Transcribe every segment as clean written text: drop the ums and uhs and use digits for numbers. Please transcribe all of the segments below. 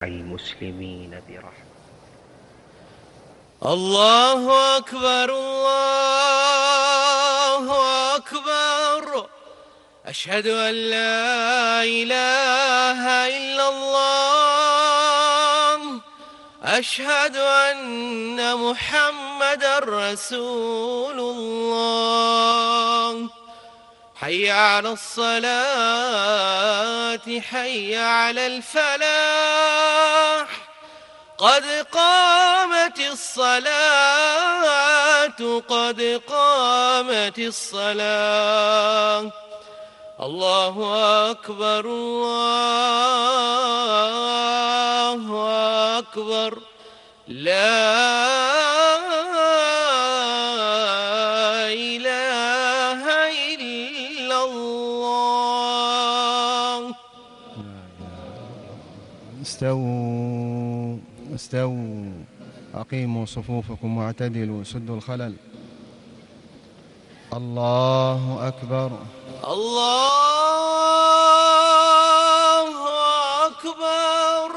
المسلمين برحمة. الله أكبر الله أكبر، أشهد أن لا إله إلا الله، أشهد أن محمدا رسول الله. حي على الصلاة، حي على الفلاح، قد قامت الصلاة، قد قامت الصلاة. الله أكبر الله أكبر، لا إله إلا الله. استووا استووا، أقيموا صفوفكم واعتدلوا، سدوا الخلل. الله أكبر الله أكبر.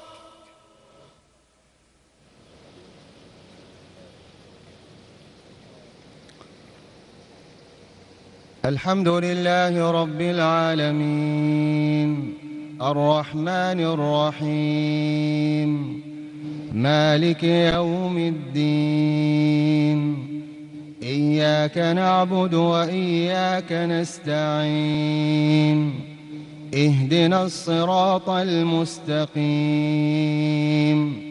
الحمد لله رب العالمين، الرحمن الرحيم، مالك يوم الدين. إياك نعبد وإياك نستعين، اهدنا الصراط المستقيم،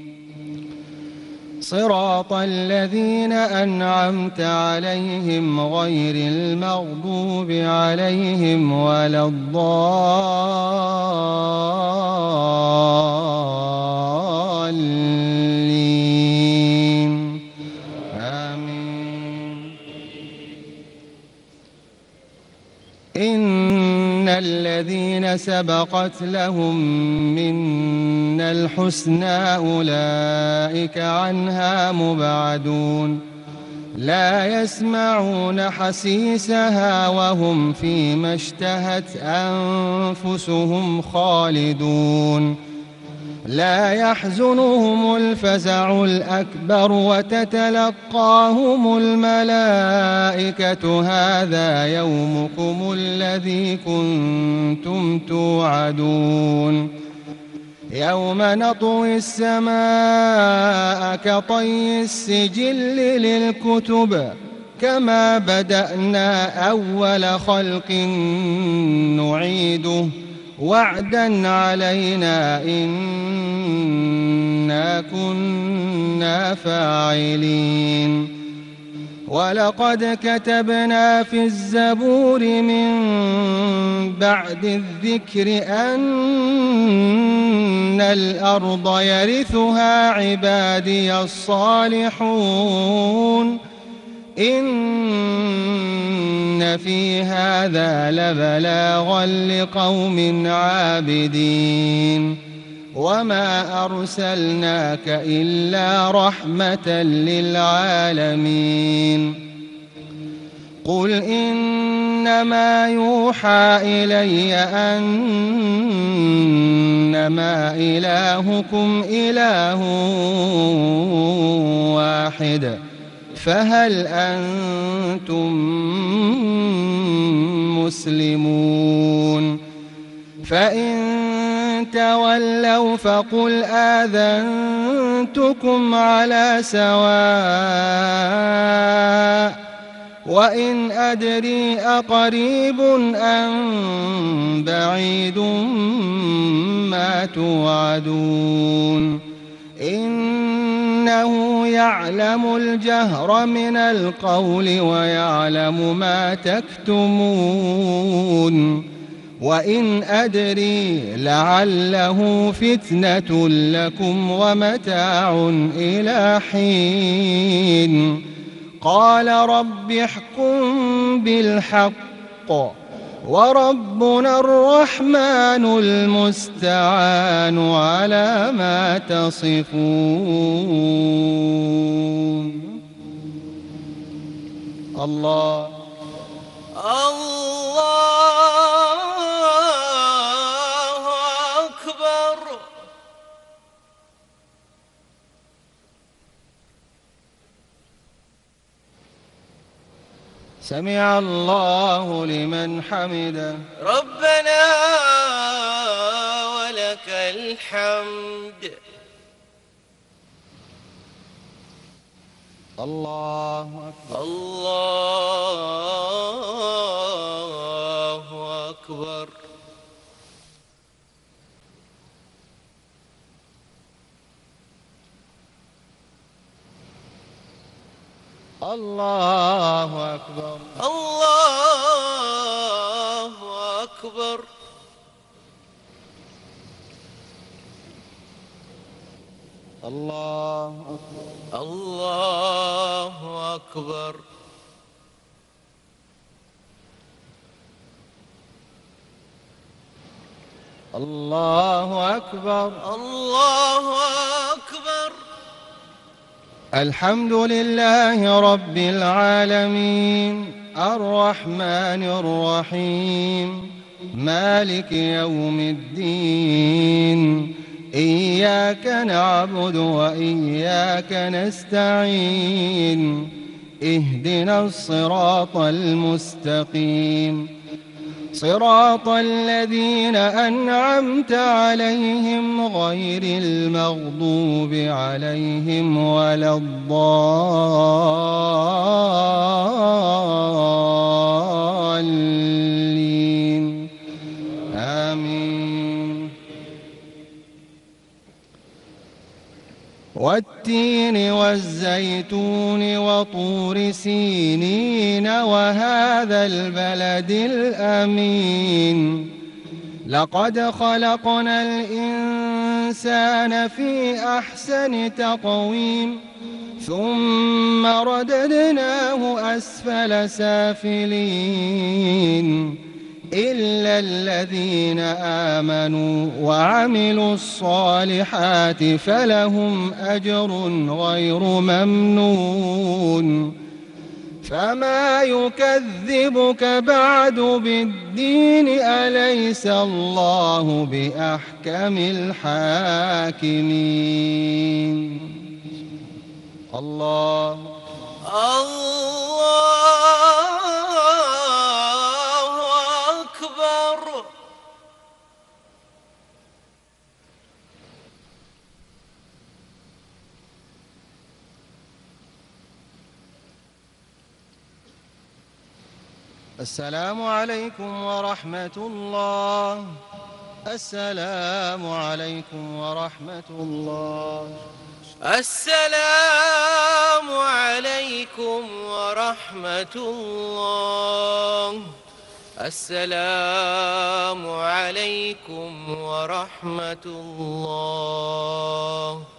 صراط الذين أنعمت عليهم غير المغضوب عليهم ولا الضالين. آمين. إن الذين سبقت لهم منا الحسنى أولئك عنها مبعدون، لا يسمعون حسيسها وهم فيما اشتهت أنفسهم خالدون. لا يحزنهم الفزع الأكبر وتتلقاهم الملائكة هذا يومكم الذي كنتم توعدون. يوم نطوي السماء كطي السجل للكتب، كما بدأنا أول خلق نعيده، وعدا علينا إنا كنا فاعلين. ولقد كتبنا في الزبور من بعد الذكر أن الأرض يرثها عبادي الصالحون، إن في هذا لبلاغا لقوم عابدين. وما أرسلناك إلا رحمة للعالمين. قل إنما يوحى إلي أنما إلهكم إله واحد، فهل أنتم مسلمون؟ فإن تولوا فقل آذنتكم على سواء، وإن أدري أقريب أم بعيد ما توعدون. إنه يعلم الجهر من القول ويعلم ما تكتمون. وإن أدري لعله فتنة لكم ومتاع إلى حين. قال رب احكم بالحق وربنا الرحمن المستعان على ما تصفون. الله الله. سمع الله لمن حمده. ربنا ولك الحمد. الله أكبر. الله أكبر. الله أكبر. الله أكبر. الله أكبر. الله أكبر. الله أكبر. الله أكبر. الحمد لله رب العالمين الرحمن الرحيم مالك يوم الدين إياك نعبد وإياك نستعين اهدنا الصراط المستقيم صراط الذين أنعمت عليهم غير المغضوب عليهم ولا الضالين آمين. والتين والزيتون وطور سينين وهذا البلد الأمين لقد خلقنا الإنسان في أحسن تقويم ثم رددناه أسفل سافلين إلا الذين آمنوا وعملوا الصالحات فلهم أجر غير ممنون. فما يكذبك بعد بالدين أليس الله بأحكم الحاكمين. الله أكبر. السلام عليكم ورحمة الله. السلام عليكم ورحمة الله. السلام عليكم ورحمة الله. السلام عليكم ورحمة الله.